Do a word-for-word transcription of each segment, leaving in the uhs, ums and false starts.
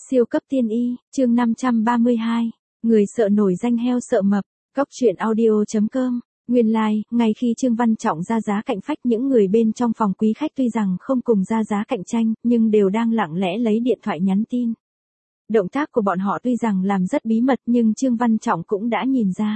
Siêu cấp tiên y, chương năm trăm ba mươi hai. Người sợ nổi danh heo sợ mập. Cóc truyện audio chấm com. Nguyên lai, like, ngay khi Trương Văn Trọng ra giá cạnh phách, những người bên trong phòng quý khách tuy rằng không cùng ra giá cạnh tranh, nhưng đều đang lặng lẽ lấy điện thoại nhắn tin. Động tác của bọn họ tuy rằng làm rất bí mật, nhưng Trương Văn Trọng cũng đã nhìn ra.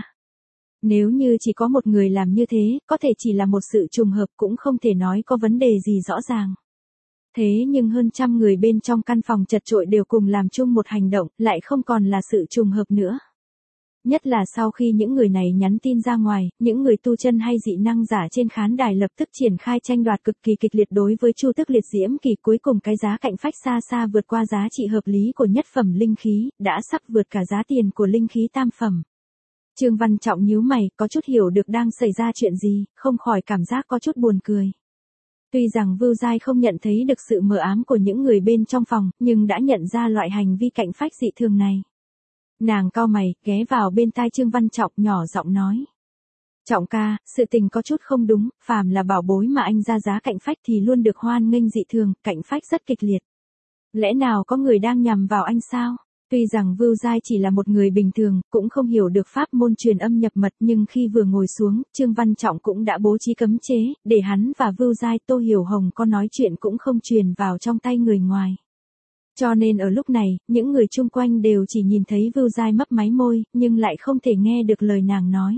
Nếu như chỉ có một người làm như thế, có thể chỉ là một sự trùng hợp, cũng không thể nói có vấn đề gì rõ ràng. Thế nhưng hơn trăm người bên trong căn phòng chật chội đều cùng làm chung một hành động, lại không còn là sự trùng hợp nữa. Nhất là sau khi những người này nhắn tin ra ngoài, những người tu chân hay dị năng giả trên khán đài lập tức triển khai tranh đoạt cực kỳ kịch liệt đối với Chu Tức Liệt Diễm Kỳ. Cuối cùng cái giá cạnh phách xa xa vượt qua giá trị hợp lý của nhất phẩm linh khí, đã sắp vượt cả giá tiền của linh khí tam phẩm. Trương Văn Trọng nhíu mày, có chút hiểu được đang xảy ra chuyện gì, không khỏi cảm giác có chút buồn cười. Tuy rằng Vưu Giai không nhận thấy được sự mờ ám của những người bên trong phòng, nhưng đã nhận ra loại hành vi cạnh phách dị thường này. Nàng cau mày, ghé vào bên tai Trương Văn Trọng nhỏ giọng nói. Trọng ca, sự tình có chút không đúng, phàm là bảo bối mà anh ra giá cạnh phách thì luôn được hoan nghênh dị thường, cạnh phách rất kịch liệt. Lẽ nào có người đang nhằm vào anh sao? Tuy rằng Vưu Giai chỉ là một người bình thường, cũng không hiểu được pháp môn truyền âm nhập mật, nhưng khi vừa ngồi xuống, Trương Văn Trọng cũng đã bố trí cấm chế, để hắn và Vưu Giai, Tô Hiểu Hồng có nói chuyện cũng không truyền vào trong tay người ngoài. Cho nên ở lúc này, những người chung quanh đều chỉ nhìn thấy Vưu Giai mấp máy môi, nhưng lại không thể nghe được lời nàng nói.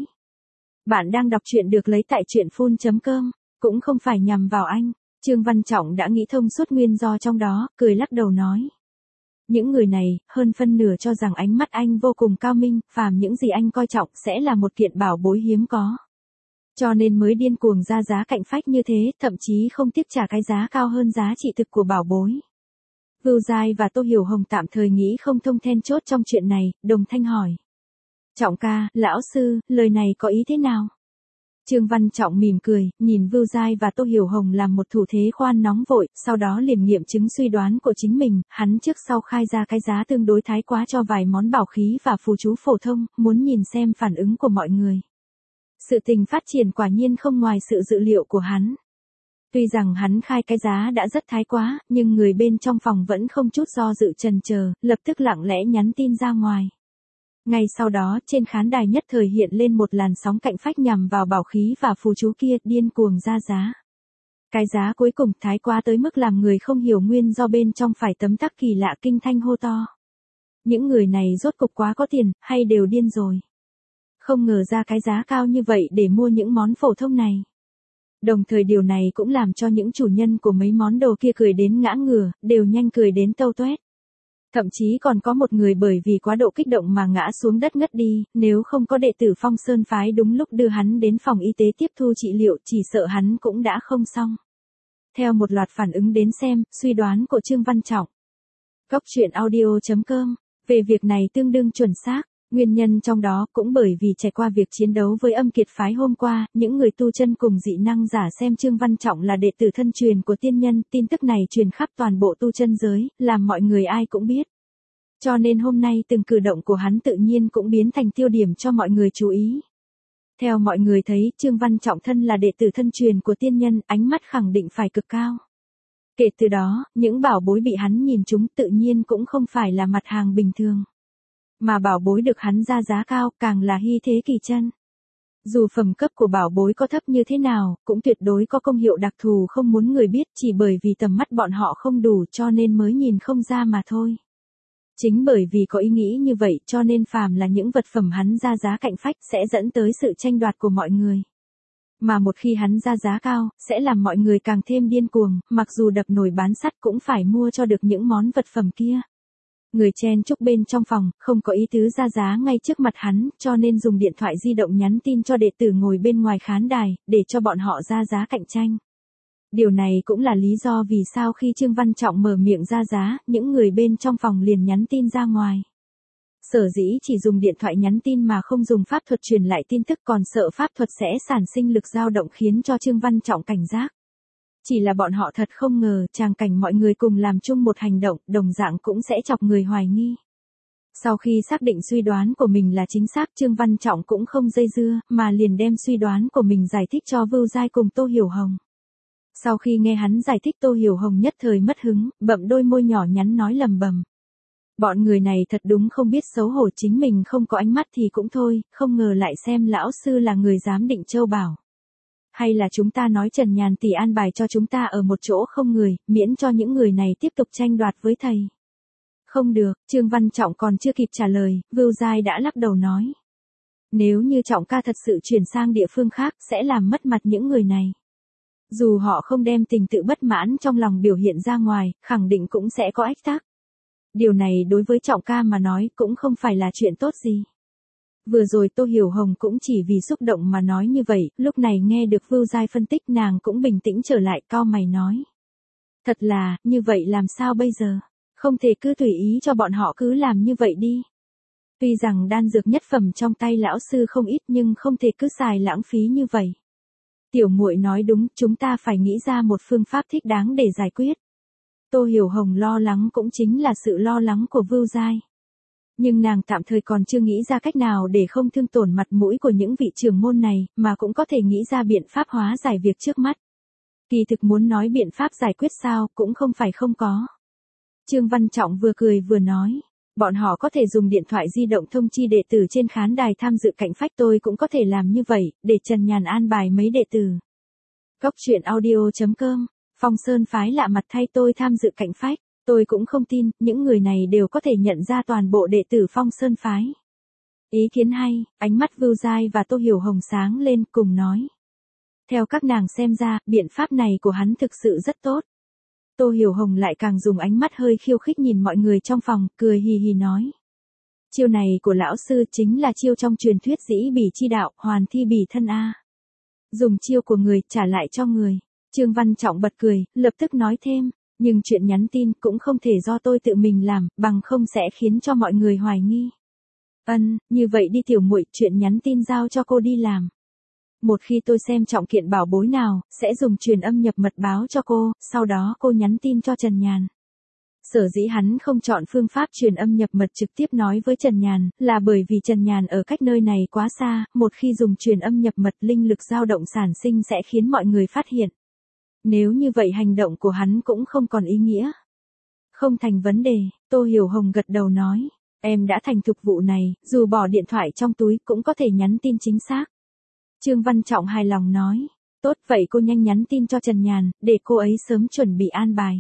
Bạn đang đọc truyện được lấy tại truyện phun chấm com, cũng không phải nhằm vào anh. Trương Văn Trọng đã nghĩ thông suốt nguyên do trong đó, cười lắc đầu nói. Những người này, hơn phân nửa cho rằng ánh mắt anh vô cùng cao minh, phàm những gì anh coi trọng sẽ là một kiện bảo bối hiếm có. Cho nên mới điên cuồng ra giá cạnh phách như thế, thậm chí không tiếc trả cái giá cao hơn giá trị thực của bảo bối. Vưu Giai và Tô Hiểu Hồng tạm thời nghĩ không thông then chốt trong chuyện này, đồng thanh hỏi. Trọng ca, lão sư, lời này có ý thế nào? Trương Văn Trọng mỉm cười, nhìn Vưu Giai và Tô Hiểu Hồng làm một thủ thế khoan nóng vội, sau đó liền nghiệm chứng suy đoán của chính mình, hắn trước sau khai ra cái giá tương đối thái quá cho vài món bảo khí và phù chú phổ thông, muốn nhìn xem phản ứng của mọi người. Sự tình phát triển quả nhiên không ngoài sự dự liệu của hắn. Tuy rằng hắn khai cái giá đã rất thái quá, nhưng người bên trong phòng vẫn không chút do dự chần chờ, lập tức lặng lẽ nhắn tin ra ngoài. Ngay sau đó, trên khán đài nhất thời hiện lên một làn sóng cạnh phách nhằm vào bảo khí và phù chú kia, điên cuồng ra giá. Cái giá cuối cùng thái quá tới mức làm người không hiểu nguyên do bên trong phải tấm tắc kỳ lạ kinh thanh hô to. Những người này rốt cục quá có tiền, hay đều điên rồi. Không ngờ ra cái giá cao như vậy để mua những món phổ thông này. Đồng thời điều này cũng làm cho những chủ nhân của mấy món đồ kia cười đến ngã ngửa, đều nhanh cười đến tâu toét. Thậm chí còn có một người bởi vì quá độ kích động mà ngã xuống đất ngất đi, nếu không có đệ tử Phong Sơn phái đúng lúc đưa hắn đến phòng y tế tiếp thu trị liệu, chỉ sợ hắn cũng đã không xong. Theo một loạt phản ứng đến xem, suy đoán của Trương Văn Trọng. Cóc truyện audio chấm com, về việc này tương đương chuẩn xác. Nguyên nhân trong đó cũng bởi vì trải qua việc chiến đấu với âm kiệt phái hôm qua, những người tu chân cùng dị năng giả xem Trương Văn Trọng là đệ tử thân truyền của tiên nhân, tin tức này truyền khắp toàn bộ tu chân giới, làm mọi người ai cũng biết. Cho nên hôm nay từng cử động của hắn tự nhiên cũng biến thành tiêu điểm cho mọi người chú ý. Theo mọi người thấy, Trương Văn Trọng thân là đệ tử thân truyền của tiên nhân, ánh mắt khẳng định phải cực cao. Kể từ đó, những bảo bối bị hắn nhìn trúng tự nhiên cũng không phải là mặt hàng bình thường. Mà bảo bối được hắn ra giá cao, càng là hy thế kỳ chân. Dù phẩm cấp của bảo bối có thấp như thế nào, cũng tuyệt đối có công hiệu đặc thù không muốn người biết, chỉ bởi vì tầm mắt bọn họ không đủ cho nên mới nhìn không ra mà thôi. Chính bởi vì có ý nghĩ như vậy cho nên phàm là những vật phẩm hắn ra giá cạnh phách sẽ dẫn tới sự tranh đoạt của mọi người. Mà một khi hắn ra giá cao, sẽ làm mọi người càng thêm điên cuồng, mặc dù đập nồi bán sắt cũng phải mua cho được những món vật phẩm kia. Người chen chúc bên trong phòng, không có ý tứ ra giá ngay trước mặt hắn, cho nên dùng điện thoại di động nhắn tin cho đệ tử ngồi bên ngoài khán đài, để cho bọn họ ra giá cạnh tranh. Điều này cũng là lý do vì sao khi Trương Văn Trọng mở miệng ra giá, những người bên trong phòng liền nhắn tin ra ngoài. Sở dĩ chỉ dùng điện thoại nhắn tin mà không dùng pháp thuật truyền lại tin tức, còn sợ pháp thuật sẽ sản sinh lực dao động khiến cho Trương Văn Trọng cảnh giác. Chỉ là bọn họ thật không ngờ, tràng cảnh mọi người cùng làm chung một hành động, đồng dạng cũng sẽ chọc người hoài nghi. Sau khi xác định suy đoán của mình là chính xác, Trương Văn Trọng cũng không dây dưa, mà liền đem suy đoán của mình giải thích cho Vưu Giai cùng Tô Hiểu Hồng. Sau khi nghe hắn giải thích, Tô Hiểu Hồng nhất thời mất hứng, bậm đôi môi nhỏ nhắn nói lầm bầm. Bọn người này thật đúng không biết xấu hổ, chính mình không có ánh mắt thì cũng thôi, không ngờ lại xem lão sư là người giám định châu bảo. Hay là chúng ta nói Trần Nhàn tỷ an bài cho chúng ta ở một chỗ không người, miễn cho những người này tiếp tục tranh đoạt với thầy. Không được, Trương Văn Trọng còn chưa kịp trả lời, Vưu Giai đã lắc đầu nói. Nếu như Trọng ca thật sự chuyển sang địa phương khác sẽ làm mất mặt những người này. Dù họ không đem tình tự bất mãn trong lòng biểu hiện ra ngoài, khẳng định cũng sẽ có ách tắc. Điều này đối với Trọng ca mà nói cũng không phải là chuyện tốt gì. Vừa rồi Tô Hiểu Hồng cũng chỉ vì xúc động mà nói như vậy, lúc này nghe được Vưu Giai phân tích nàng cũng bình tĩnh trở lại, cau mày nói. Thật là, như vậy làm sao bây giờ? Không thể cứ tùy ý cho bọn họ cứ làm như vậy đi. Tuy rằng đan dược nhất phẩm trong tay lão sư không ít nhưng không thể cứ xài lãng phí như vậy. Tiểu muội nói đúng, chúng ta phải nghĩ ra một phương pháp thích đáng để giải quyết. Tô Hiểu Hồng lo lắng cũng chính là sự lo lắng của Vưu Giai. Nhưng nàng tạm thời còn chưa nghĩ ra cách nào để không thương tổn mặt mũi của những vị trưởng môn này, mà cũng có thể nghĩ ra biện pháp hóa giải việc trước mắt. Kỳ thực muốn nói biện pháp giải quyết sao cũng không phải không có. Trương Văn Trọng vừa cười vừa nói. Bọn họ có thể dùng điện thoại di động thông chi đệ tử trên khán đài tham dự cạnh phách, tôi cũng có thể làm như vậy, để Trần Nhàn an bài mấy đệ tử. Cốc truyện audio chấm com, Phong Sơn phái lạ mặt thay tôi tham dự cạnh phách, tôi cũng không tin, những người này đều có thể nhận ra toàn bộ đệ tử Phong Sơn phái. Ý kiến hay, ánh mắt Vưu Giai và Tô Hiểu Hồng sáng lên cùng nói. Theo các nàng xem ra, biện pháp này của hắn thực sự rất tốt. Tô Hiểu Hồng lại càng dùng ánh mắt hơi khiêu khích nhìn mọi người trong phòng, cười hì hì nói. Chiêu này của lão sư chính là chiêu trong truyền thuyết dĩ bỉ chi đạo, hoàn thi bỉ thân a. Dùng chiêu của người trả lại cho người. Trương Văn Trọng bật cười, lập tức nói thêm, nhưng chuyện nhắn tin cũng không thể do tôi tự mình làm, bằng không sẽ khiến cho mọi người hoài nghi. Ân, như vậy đi tiểu muội, chuyện nhắn tin giao cho cô đi làm. Một khi tôi xem trọng kiện bảo bối nào, sẽ dùng truyền âm nhập mật báo cho cô, sau đó cô nhắn tin cho Trần Nhàn. Sở dĩ hắn không chọn phương pháp truyền âm nhập mật trực tiếp nói với Trần Nhàn, là bởi vì Trần Nhàn ở cách nơi này quá xa, một khi dùng truyền âm nhập mật linh lực dao động sản sinh sẽ khiến mọi người phát hiện. Nếu như vậy hành động của hắn cũng không còn ý nghĩa. Không thành vấn đề, Tô Hiểu Hồng gật đầu nói, em đã thành thục vụ này, dù bỏ điện thoại trong túi cũng có thể nhắn tin chính xác. Trương Văn Trọng hài lòng nói, tốt vậy cô nhanh nhắn tin cho Trần Nhàn, để cô ấy sớm chuẩn bị an bài.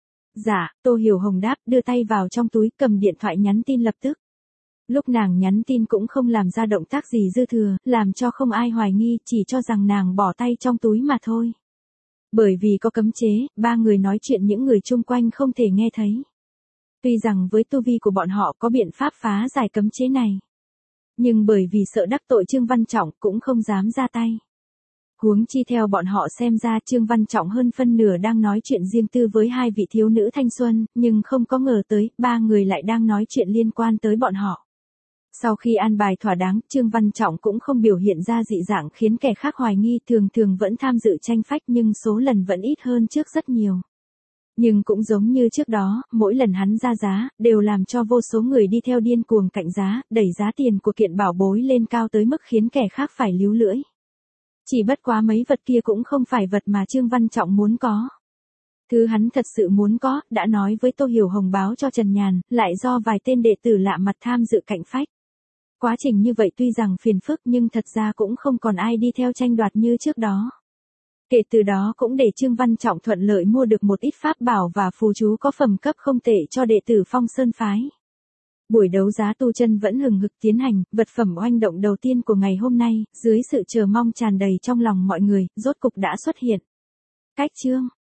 Dạ, Tô Hiểu Hồng đáp, đưa tay vào trong túi cầm điện thoại nhắn tin lập tức. Lúc nàng nhắn tin cũng không làm ra động tác gì dư thừa, làm cho không ai hoài nghi, chỉ cho rằng nàng bỏ tay trong túi mà thôi. Bởi vì có cấm chế, ba người nói chuyện những người chung quanh không thể nghe thấy. Tuy rằng với tu vi của bọn họ có biện pháp phá giải cấm chế này. Nhưng bởi vì sợ đắc tội Trương Văn Trọng cũng không dám ra tay. Huống chi theo bọn họ xem ra Trương Văn Trọng hơn phân nửa đang nói chuyện riêng tư với hai vị thiếu nữ thanh xuân, nhưng không có ngờ tới, ba người lại đang nói chuyện liên quan tới bọn họ. Sau khi an bài thỏa đáng, Trương Văn Trọng cũng không biểu hiện ra dị dạng khiến kẻ khác hoài nghi, thường thường vẫn tham dự tranh phách nhưng số lần vẫn ít hơn trước rất nhiều. Nhưng cũng giống như trước đó, mỗi lần hắn ra giá, đều làm cho vô số người đi theo điên cuồng cạnh giá, đẩy giá tiền của kiện bảo bối lên cao tới mức khiến kẻ khác phải líu lưỡi. Chỉ bất quá mấy vật kia cũng không phải vật mà Trương Văn Trọng muốn có. Thứ hắn thật sự muốn có, đã nói với Tô Hiểu Hồng báo cho Trần Nhàn, lại do vài tên đệ tử lạ mặt tham dự cạnh phách. Quá trình như vậy tuy rằng phiền phức nhưng thật ra cũng không còn ai đi theo tranh đoạt như trước đó. Kể từ đó cũng để Trương Văn Trọng thuận lợi mua được một ít pháp bảo và phù chú có phẩm cấp không tệ cho đệ tử Phong Sơn phái. Buổi đấu giá tu chân vẫn hừng hực tiến hành, vật phẩm oanh động đầu tiên của ngày hôm nay, dưới sự chờ mong tràn đầy trong lòng mọi người, rốt cục đã xuất hiện. Cách chương